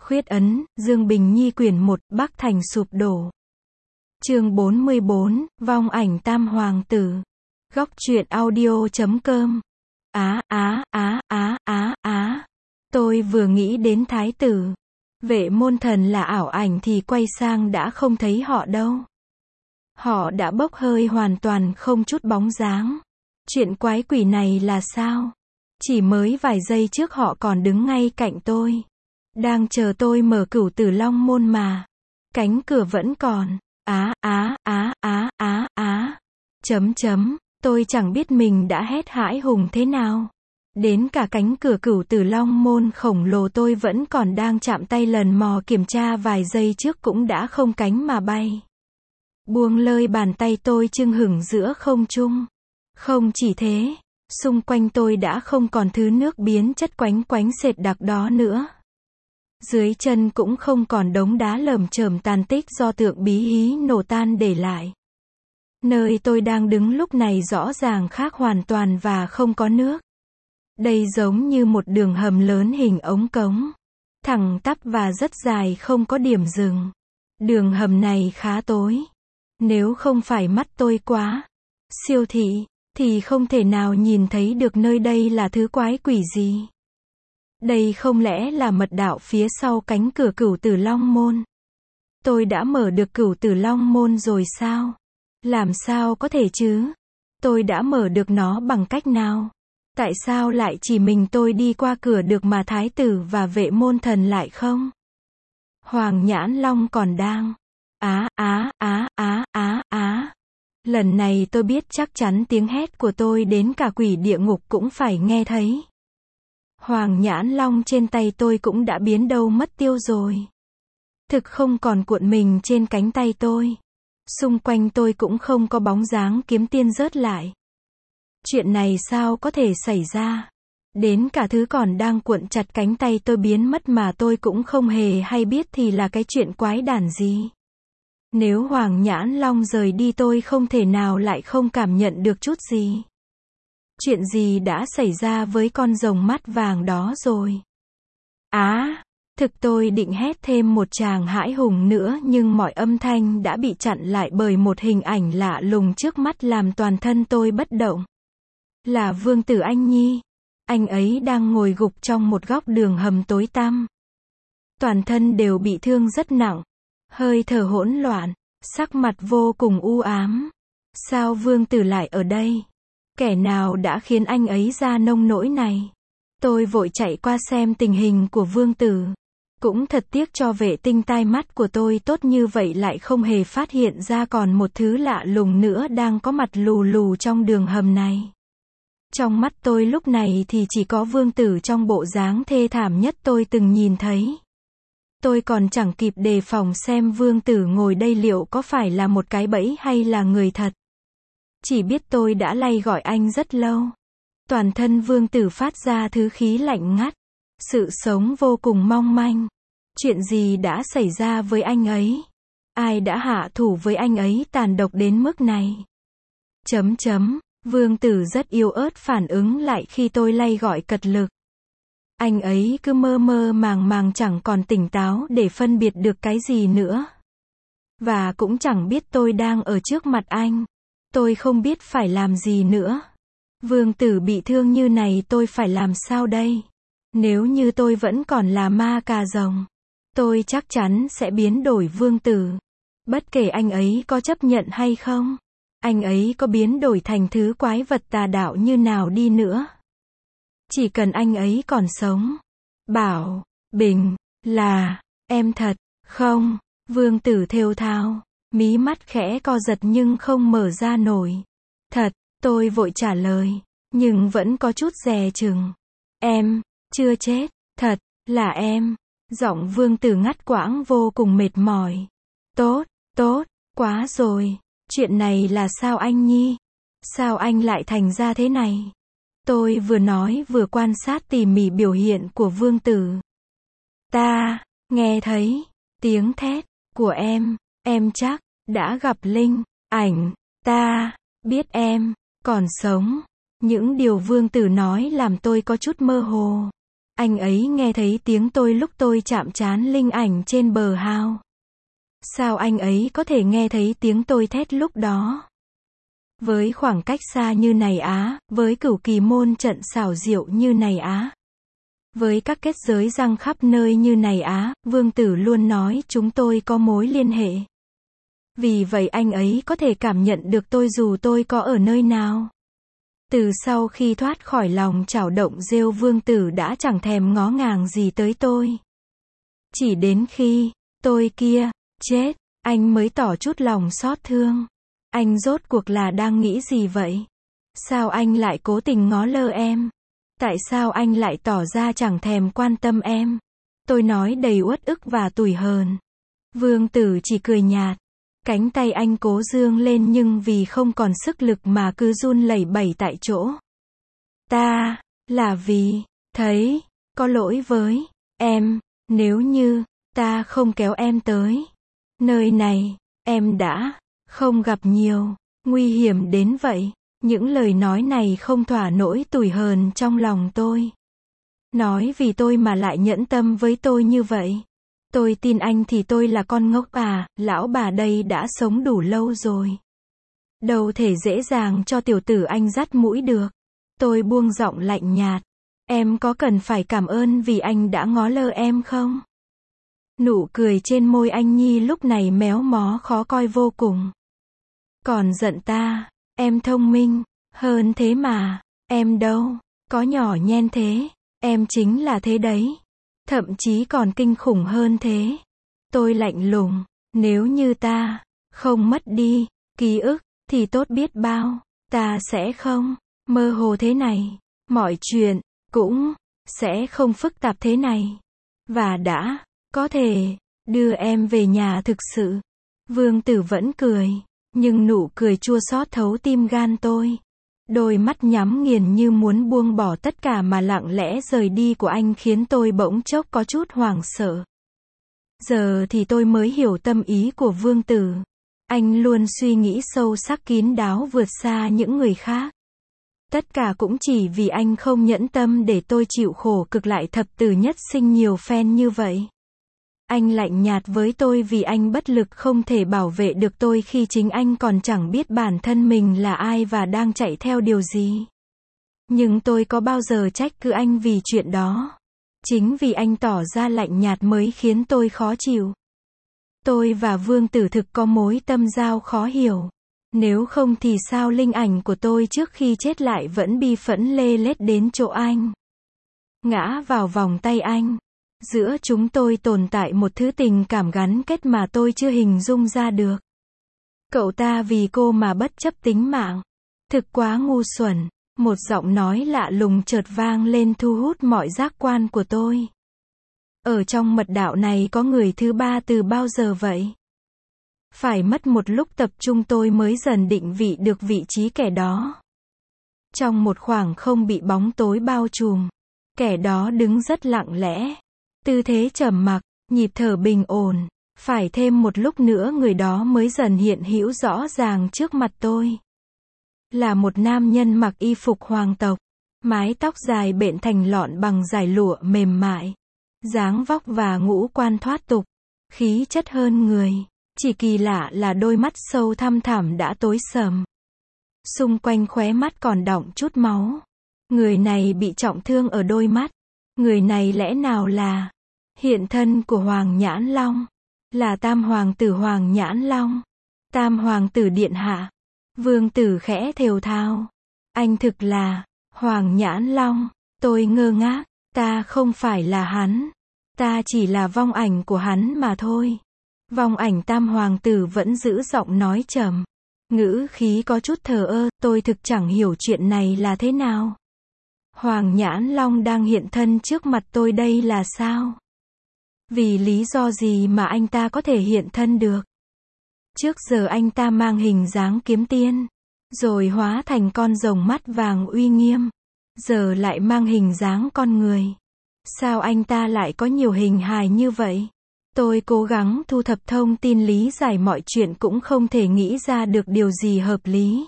Khuyết ấn, Dương Bình Nhi quyển 1, Bắc Thành sụp đổ. Chương 44, Vong ảnh Tam Hoàng tử. Góc truyện audio.com. Tôi vừa nghĩ đến thái tử Vệ Môn Thần là ảo ảnh thì quay sang đã không thấy họ đâu. Họ đã bốc hơi hoàn toàn không chút bóng dáng. Chuyện quái quỷ này là sao? Chỉ mới vài giây trước họ còn đứng ngay cạnh tôi, đang chờ tôi mở Cửu Tử Long môn mà. Cánh cửa vẫn còn. Tôi chẳng biết mình đã hét hãi hùng thế nào. Đến cả cánh cửa Cửu Tử Long môn khổng lồ tôi vẫn còn đang chạm tay lần mò kiểm tra vài giây trước cũng đã không cánh mà bay. Buông lơi bàn tay tôi chưng hửng giữa không trung. Không chỉ thế, xung quanh tôi đã không còn thứ nước biến chất quánh quánh sệt đặc đó nữa. Dưới chân cũng không còn đống đá lởm chởm tàn tích do tượng bí hí nổ tan để lại. Nơi tôi đang đứng lúc này rõ ràng khác hoàn toàn và không có nước. Đây giống như một đường hầm lớn hình ống cống, thẳng tắp và rất dài không có điểm dừng. Đường hầm này khá tối. Nếu không phải mắt tôi quá siêu thị, thì không thể nào nhìn thấy được nơi đây là thứ quái quỷ gì. Đây không lẽ là mật đạo phía sau cánh cửa Cửu Tử Long môn? Tôi đã mở được Cửu Tử Long môn rồi sao? Làm sao có thể chứ? Tôi đã mở được nó bằng cách nào? Tại sao lại chỉ mình tôi đi qua cửa được mà thái tử và Vệ Môn Thần lại không? Hoàng Nhãn Long còn đang. Lần này tôi biết chắc chắn tiếng hét của tôi đến cả quỷ địa ngục cũng phải nghe thấy. Hoàng Nhãn Long trên tay tôi cũng đã biến đâu mất tiêu rồi. Thực không còn cuộn mình trên cánh tay tôi. Xung quanh tôi cũng không có bóng dáng kiếm tiên rớt lại. Chuyện này sao có thể xảy ra? Đến cả thứ còn đang cuộn chặt cánh tay tôi biến mất mà tôi cũng không hề hay biết thì là cái chuyện quái đản gì? Nếu Hoàng Nhãn Long rời đi tôi không thể nào lại không cảm nhận được chút gì. Chuyện gì đã xảy ra với con rồng mắt vàng đó rồi? Thực tôi định hét thêm một tràng hãi hùng nữa nhưng mọi âm thanh đã bị chặn lại bởi một hình ảnh lạ lùng trước mắt làm toàn thân tôi bất động. Là Vương tử Anh Nhi. Anh ấy đang ngồi gục trong một góc đường hầm tối tăm. Toàn thân đều bị thương rất nặng. Hơi thở hỗn loạn. Sắc mặt vô cùng u ám. Sao Vương tử lại ở đây? Kẻ nào đã khiến anh ấy ra nông nỗi này? Tôi vội chạy qua xem tình hình của Vương tử. Cũng thật tiếc cho vệ tinh tai mắt của tôi tốt như vậy lại không hề phát hiện ra còn một thứ lạ lùng nữa đang có mặt lù lù trong đường hầm này. Trong mắt tôi lúc này thì chỉ có Vương tử trong bộ dáng thê thảm nhất tôi từng nhìn thấy. Tôi còn chẳng kịp đề phòng xem Vương tử ngồi đây liệu có phải là một cái bẫy hay là người thật. Chỉ biết tôi đã lay gọi anh rất lâu. Toàn thân Vương tử phát ra thứ khí lạnh ngắt. Sự sống vô cùng mong manh. Chuyện gì đã xảy ra với anh ấy? Ai đã hạ thủ với anh ấy tàn độc đến mức này? Vương tử rất yếu ớt phản ứng lại khi tôi lay gọi cật lực. Anh ấy cứ mơ mơ màng màng chẳng còn tỉnh táo để phân biệt được cái gì nữa. Và cũng chẳng biết tôi đang ở trước mặt anh. Tôi không biết phải làm gì nữa. Vương tử bị thương như này tôi phải làm sao đây? Nếu như tôi vẫn còn là ma cà rồng, tôi chắc chắn sẽ biến đổi Vương tử. Bất kể anh ấy có chấp nhận hay không. Anh ấy có biến đổi thành thứ quái vật tà đạo như nào đi nữa. Chỉ cần anh ấy còn sống. Bảo, Bình, là, em thật, không? Vương tử thều thào, mí mắt khẽ co giật nhưng không mở ra nổi. Thật, tôi vội trả lời, nhưng vẫn có chút dè chừng. Em, chưa chết, thật, là em. Giọng Vương tử ngắt quãng vô cùng mệt mỏi. Tốt, quá rồi. Chuyện này là sao anh Nhi? Sao anh lại thành ra thế này? Tôi vừa nói vừa quan sát tỉ mỉ biểu hiện của Vương tử. Ta nghe thấy tiếng thét của em chắc đã gặp linh ảnh. Ta biết em còn sống. Những điều Vương tử nói làm tôi có chút mơ hồ. Anh ấy nghe thấy tiếng tôi lúc tôi chạm trán linh ảnh trên bờ hao. Sao anh ấy có thể nghe thấy tiếng tôi thét lúc đó? Với khoảng cách xa như này á, với cửu kỳ môn trận xảo diệu như này á, với các kết giới răng khắp nơi như này á, Vương Tử luôn nói chúng tôi có mối liên hệ. Vì vậy anh ấy có thể cảm nhận được tôi dù tôi có ở nơi nào. Từ sau khi thoát khỏi lòng chảo động rêu, Vương Tử đã chẳng thèm ngó ngàng gì tới tôi. Chỉ đến khi tôi kia chết, anh mới tỏ chút lòng xót thương. Anh rốt cuộc là đang nghĩ gì vậy? Sao anh lại cố tình ngó lơ em? Tại sao anh lại tỏ ra chẳng thèm quan tâm em? Tôi nói đầy uất ức và tủi hờn. Vương Tử chỉ cười nhạt. Cánh tay anh cố dương lên nhưng vì không còn sức lực mà cứ run lẩy bẩy tại chỗ. Ta, là vì, thấy, có lỗi với, em, nếu như, ta không kéo em tới. Nơi này, em đã, không gặp nhiều, nguy hiểm đến vậy. Những lời nói này không thỏa nỗi tủi hờn trong lòng tôi. Nói vì tôi mà lại nhẫn tâm với tôi như vậy. Tôi tin anh thì tôi là con ngốc à, lão bà đây đã sống đủ lâu rồi. Đâu thể dễ dàng cho tiểu tử anh dắt mũi được. Tôi buông giọng lạnh nhạt. Em có cần phải cảm ơn vì anh đã ngó lơ em không? Nụ cười trên môi anh Nhi lúc này méo mó khó coi vô cùng. Còn giận ta, em thông minh hơn thế mà, em đâu có nhỏ nhen thế, em chính là thế đấy. Thậm chí còn kinh khủng hơn thế. Tôi lạnh lùng, nếu như ta không mất đi ký ức thì tốt biết bao, ta sẽ không mơ hồ thế này, mọi chuyện cũng sẽ không phức tạp thế này, và đã có thể đưa em về nhà thực sự. Vương Tử vẫn cười, nhưng nụ cười chua xót thấu tim gan tôi. Đôi mắt nhắm nghiền như muốn buông bỏ tất cả mà lặng lẽ rời đi của anh khiến tôi bỗng chốc có chút hoảng sợ. Giờ thì tôi mới hiểu tâm ý của Vương Tử. Anh luôn suy nghĩ sâu sắc kín đáo vượt xa những người khác. Tất cả cũng chỉ vì anh không nhẫn tâm để tôi chịu khổ cực lại thập tử nhất sinh nhiều phen như vậy. Anh lạnh nhạt với tôi vì anh bất lực không thể bảo vệ được tôi khi chính anh còn chẳng biết bản thân mình là ai và đang chạy theo điều gì. Nhưng tôi có bao giờ trách cứ anh vì chuyện đó. Chính vì anh tỏ ra lạnh nhạt mới khiến tôi khó chịu. Tôi và Vương Tử thực có mối tâm giao khó hiểu. Nếu không thì sao linh ảnh của tôi trước khi chết lại vẫn bi phẫn lê lết đến chỗ anh. Ngã vào vòng tay anh. Giữa chúng tôi tồn tại một thứ tình cảm gắn kết mà tôi chưa hình dung ra được. Cậu ta vì cô mà bất chấp tính mạng. Thực quá ngu xuẩn. Một giọng nói lạ lùng chợt vang lên thu hút mọi giác quan của tôi. Ở trong mật đạo này có người thứ ba từ bao giờ vậy? Phải mất một lúc tập trung tôi mới dần định vị được vị trí kẻ đó. Trong một khoảng không bị bóng tối bao trùm, kẻ đó đứng rất lặng lẽ. Tư thế trầm mặc, nhịp thở bình ổn. Phải thêm một lúc nữa người đó mới dần hiện hữu rõ ràng trước mặt tôi. Là một nam nhân mặc y phục hoàng tộc, mái tóc dài bện thành lọn bằng dải lụa mềm mại, dáng vóc và ngũ quan thoát tục, khí chất hơn người. Chỉ kỳ lạ là đôi mắt sâu thăm thẳm đã tối sầm. Xung quanh khóe mắt còn đọng chút máu. Người này bị trọng thương ở đôi mắt. Người này lẽ nào là hiện thân của Hoàng Nhãn Long? Là Tam Hoàng tử Hoàng Nhãn Long? Tam Hoàng tử điện hạ? Vương Tử khẽ thều thào. Anh thực là Hoàng Nhãn Long. Tôi ngơ ngác. Ta không phải là hắn. Ta chỉ là vong ảnh của hắn mà thôi. Vong ảnh Tam Hoàng tử vẫn giữ giọng nói trầm. Ngữ khí có chút thờ ơ. Tôi thực chẳng hiểu chuyện này là thế nào. Hoàng Nhãn Long đang hiện thân trước mặt tôi đây là sao? Vì lý do gì mà anh ta có thể hiện thân được? Trước giờ anh ta mang hình dáng kiếm tiên, rồi hóa thành con rồng mắt vàng uy nghiêm, giờ lại mang hình dáng con người. Sao anh ta lại có nhiều hình hài như vậy? Tôi cố gắng thu thập thông tin lý giải mọi chuyện cũng không thể nghĩ ra được điều gì hợp lý.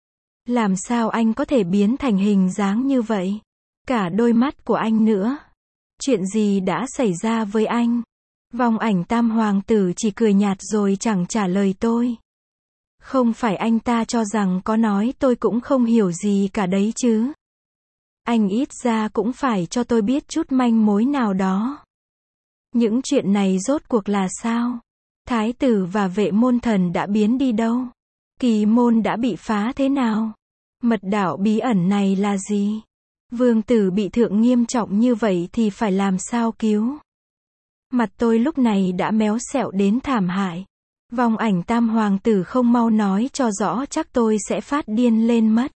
Làm sao anh có thể biến thành hình dáng như vậy? Cả đôi mắt của anh nữa. Chuyện gì đã xảy ra với anh? Vong ảnh tam hoàng tử chỉ cười nhạt rồi chẳng trả lời tôi. Không phải anh ta cho rằng có nói tôi cũng không hiểu gì cả đấy chứ. Anh ít ra cũng phải cho tôi biết chút manh mối nào đó. Những chuyện này rốt cuộc là sao? Thái tử và vệ môn thần đã biến đi đâu? Kỳ môn đã bị phá thế nào? Mật đạo bí ẩn này là gì? Vương tử bị thương nghiêm trọng như vậy thì phải làm sao cứu? Mặt tôi lúc này đã méo xẹo đến thảm hại. Vong ảnh tam hoàng tử không mau nói cho rõ chắc tôi sẽ phát điên lên mất.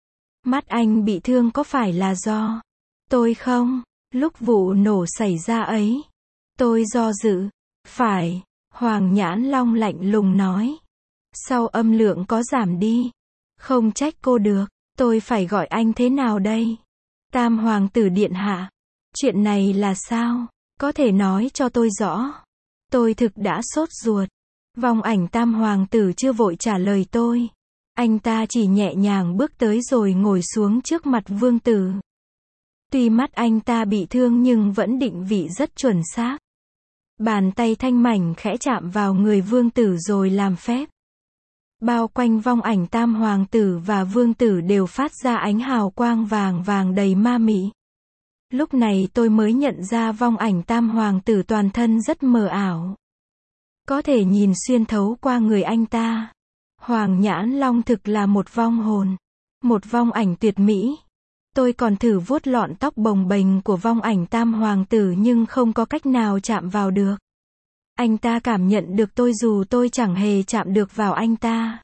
Mắt anh bị thương có phải là do tôi không? Lúc vụ nổ xảy ra ấy, tôi do dự. Phải, Hoàng Nhãn Long lạnh lùng nói. Sau âm lượng có giảm đi. Không trách cô được, tôi phải gọi anh thế nào đây? Tam hoàng tử điện hạ. Chuyện này là sao? Có thể nói cho tôi rõ. Tôi thực đã sốt ruột. Vong ảnh tam hoàng tử chưa vội trả lời tôi. Anh ta chỉ nhẹ nhàng bước tới rồi ngồi xuống trước mặt vương tử. Tuy mắt anh ta bị thương nhưng vẫn định vị rất chuẩn xác. Bàn tay thanh mảnh khẽ chạm vào người vương tử rồi làm phép. Bao quanh vong ảnh tam hoàng tử và vương tử đều phát ra ánh hào quang vàng vàng đầy ma mị. Lúc này tôi mới nhận ra vong ảnh tam hoàng tử toàn thân rất mờ ảo. Có thể nhìn xuyên thấu qua người anh ta. Hoàng Nhãn Long thực là một vong hồn. Một vong ảnh tuyệt mỹ. Tôi còn thử vuốt lọn tóc bồng bềnh của vong ảnh tam hoàng tử nhưng không có cách nào chạm vào được. Anh ta cảm nhận được tôi dù tôi chẳng hề chạm được vào anh ta.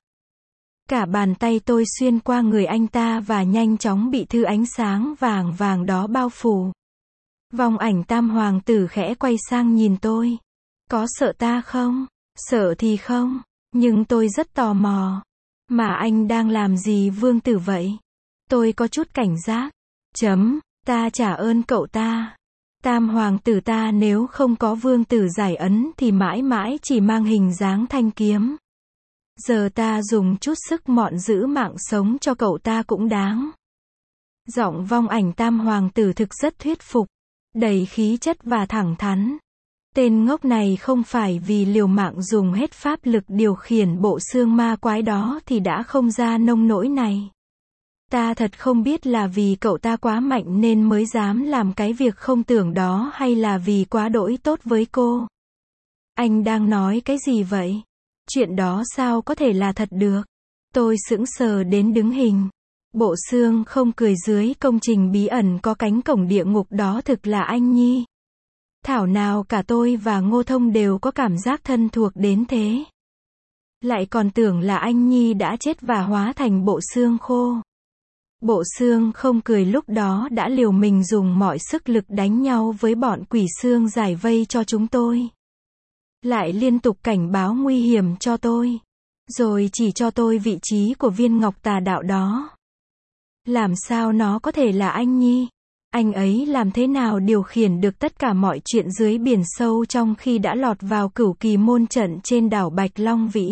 Cả bàn tay tôi xuyên qua người anh ta và nhanh chóng bị thứ ánh sáng vàng vàng đó bao phủ. Vong ảnh tam hoàng tử khẽ quay sang nhìn tôi. Có sợ ta không? Sợ thì không, nhưng tôi rất tò mò. Mà anh đang làm gì vương tử vậy? Tôi có chút cảnh giác. Ta trả ơn cậu ta. Tam hoàng tử ta nếu không có vương tử giải ấn thì mãi mãi chỉ mang hình dáng thanh kiếm. Giờ ta dùng chút sức mọn giữ mạng sống cho cậu ta cũng đáng. Giọng vong ảnh tam hoàng tử thực rất thuyết phục, đầy khí chất và thẳng thắn. Tên ngốc này không phải vì liều mạng dùng hết pháp lực điều khiển bộ xương ma quái đó thì đã không ra nông nỗi này. Ta thật không biết là vì cậu ta quá mạnh nên mới dám làm cái việc không tưởng đó hay là vì quá đỗi tốt với cô. Anh đang nói cái gì vậy? Chuyện đó sao có thể là thật được? Tôi sững sờ đến đứng hình. Bộ xương không cười dưới công trình bí ẩn có cánh cổng địa ngục đó thực là anh Nhi. Thảo nào cả tôi và Ngô Thông đều có cảm giác thân thuộc đến thế. Lại còn tưởng là anh Nhi đã chết và hóa thành bộ xương khô. Bộ xương không cười lúc đó đã liều mình dùng mọi sức lực đánh nhau với bọn quỷ xương giải vây cho chúng tôi. Lại liên tục cảnh báo nguy hiểm cho tôi. Rồi chỉ cho tôi vị trí của viên ngọc tà đạo đó. Làm sao nó có thể là anh Nhi? Anh ấy làm thế nào điều khiển được tất cả mọi chuyện dưới biển sâu trong khi đã lọt vào Cửu Kỳ môn trận trên đảo Bạch Long Vĩ?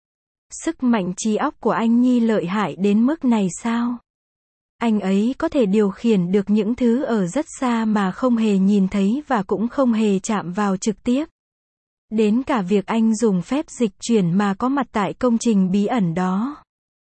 Sức mạnh trí óc của anh Nhi lợi hại đến mức này sao? Anh ấy có thể điều khiển được những thứ ở rất xa mà không hề nhìn thấy và cũng không hề chạm vào trực tiếp. Đến cả việc anh dùng phép dịch chuyển mà có mặt tại công trình bí ẩn đó.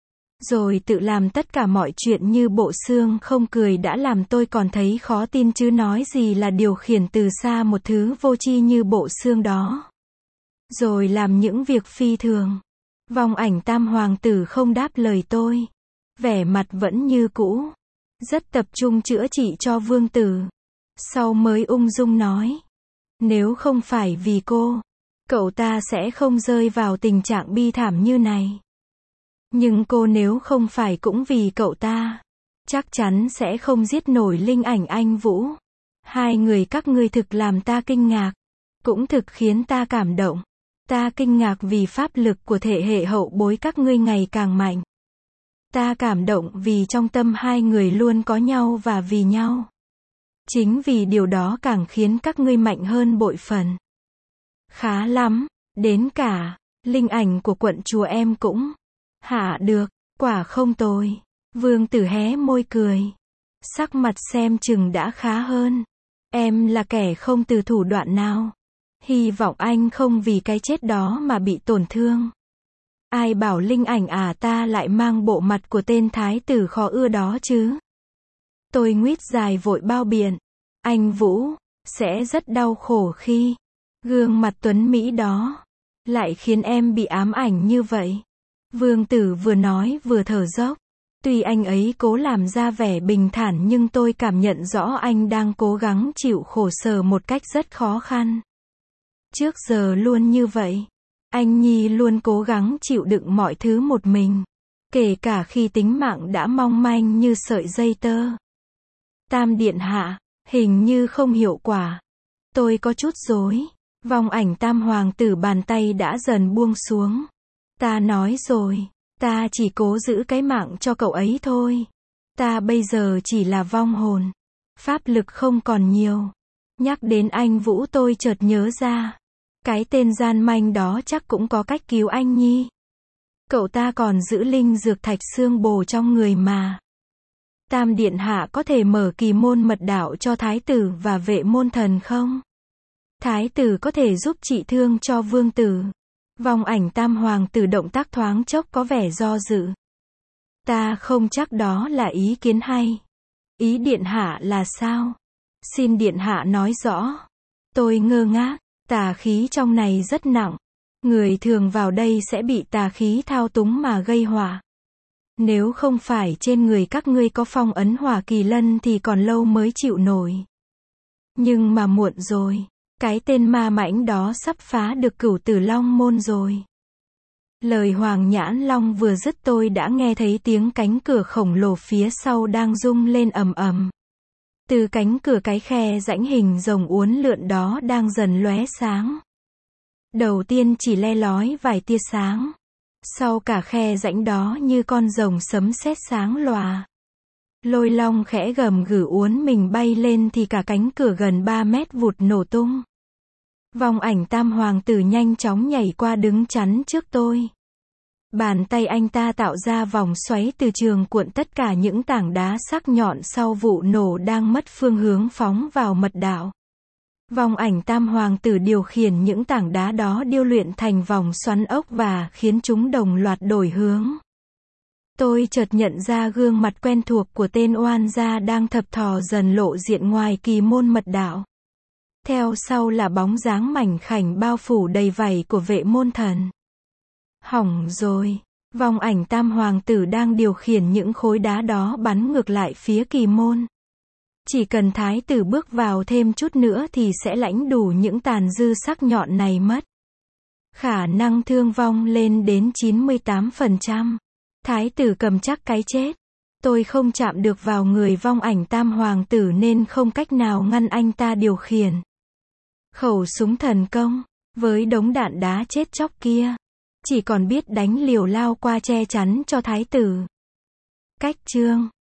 Rồi tự làm tất cả mọi chuyện như bộ xương không cười đã làm tôi còn thấy khó tin chứ nói gì là điều khiển từ xa một thứ vô tri như bộ xương đó. Rồi làm những việc phi thường. Vong ảnh tam hoàng tử không đáp lời tôi. Vẻ mặt vẫn như cũ. Rất tập trung chữa trị cho vương tử. Sau mới ung dung nói. Nếu không phải vì cô, cậu ta sẽ không rơi vào tình trạng bi thảm như này. Nhưng cô nếu không phải cũng vì cậu ta, chắc chắn sẽ không giết nổi linh ảnh anh Vũ. Hai người các ngươi thực làm ta kinh ngạc. Cũng thực khiến ta cảm động. Ta kinh ngạc vì pháp lực của thế hệ hậu bối các ngươi ngày càng mạnh. Ta cảm động vì trong tâm hai người luôn có nhau và vì nhau. Chính vì điều đó càng khiến các ngươi mạnh hơn bội phần. Khá lắm, đến cả linh ảnh của quận chùa em cũng hạ được, quả không tồi. Vương tử hé môi cười. Sắc mặt xem chừng đã khá hơn. Em là kẻ không từ thủ đoạn nào. Hy vọng anh không vì cái chết đó mà bị tổn thương. Ai bảo Linh Ảnh ta lại mang bộ mặt của tên thái tử khó ưa đó chứ. Tôi nguýt dài vội bao biện. Anh Vũ, sẽ rất đau khổ khi gương mặt tuấn Mỹ đó lại khiến em bị ám ảnh như vậy. Vương Tử vừa nói vừa thở dốc. Tuy anh ấy cố làm ra vẻ bình thản nhưng tôi cảm nhận rõ anh đang cố gắng chịu khổ sở một cách rất khó khăn. Trước giờ luôn như vậy. Anh Nhi luôn cố gắng chịu đựng mọi thứ một mình. Kể cả khi tính mạng đã mong manh như sợi dây tơ. Tam điện hạ, hình như không hiệu quả. Tôi có chút rối. Vong ảnh tam hoàng tử bàn tay đã dần buông xuống. Ta nói rồi, ta chỉ cố giữ cái mạng cho cậu ấy thôi. Ta bây giờ chỉ là vong hồn. Pháp lực không còn nhiều. Nhắc đến anh Vũ tôi chợt nhớ ra. Cái tên gian manh đó chắc cũng có cách cứu anh Nhi. Cậu ta còn giữ linh dược thạch xương bồ trong người mà. Tam điện hạ có thể mở kỳ môn mật đạo cho thái tử và vệ môn thần không? Thái tử có thể giúp trị thương cho vương tử. Vong ảnh tam hoàng tử động tác thoáng chốc có vẻ do dự. Ta không chắc đó là ý kiến hay. Ý điện hạ là sao? Xin điện hạ nói rõ. Tôi ngơ ngác. Tà khí trong này rất nặng. Người thường vào đây sẽ bị tà khí thao túng mà gây họa. Nếu không phải trên người các ngươi có phong ấn hỏa kỳ lân thì còn lâu mới chịu nổi. Nhưng mà muộn rồi. Cái tên ma mãnh đó sắp phá được Cửu Tử Long môn rồi. Lời Hoàng Nhãn Long vừa dứt tôi đã nghe thấy tiếng cánh cửa khổng lồ phía sau đang rung lên ầm ầm. Từ cánh cửa cái khe rãnh hình rồng uốn lượn đó đang dần lóe sáng. Đầu tiên chỉ le lói vài tia sáng. Sau cả khe rãnh đó như con rồng sấm sét sáng lòa. Lôi long khẽ gầm gừ uốn mình bay lên thì cả cánh cửa gần 3 mét vụt nổ tung. Vong ảnh tam hoàng tử nhanh chóng nhảy qua đứng chắn trước tôi. Bàn tay anh ta tạo ra vòng xoáy từ trường cuộn tất cả những tảng đá sắc nhọn sau vụ nổ đang mất phương hướng phóng vào mật đạo. Vong ảnh tam hoàng tử điều khiển những tảng đá đó điêu luyện thành vòng xoắn ốc và khiến chúng đồng loạt đổi hướng. Tôi chợt nhận ra gương mặt quen thuộc của tên oan gia đang thập thò dần lộ diện ngoài kỳ môn mật đạo. Theo sau là bóng dáng mảnh khảnh bao phủ đầy vảy của vệ môn thần. Hỏng rồi. Vong ảnh tam hoàng tử đang điều khiển những khối đá đó bắn ngược lại phía kỳ môn. Chỉ cần thái tử bước vào thêm chút nữa thì sẽ lãnh đủ những tàn dư sắc nhọn này mất. Khả năng thương vong lên đến 98%. Thái tử cầm chắc cái chết. Tôi không chạm được vào người vong ảnh tam hoàng tử nên không cách nào ngăn anh ta điều khiển khẩu súng thần công. Với đống đạn đá chết chóc kia, chỉ còn biết đánh liều lao qua che chắn cho thái tử. Cách chương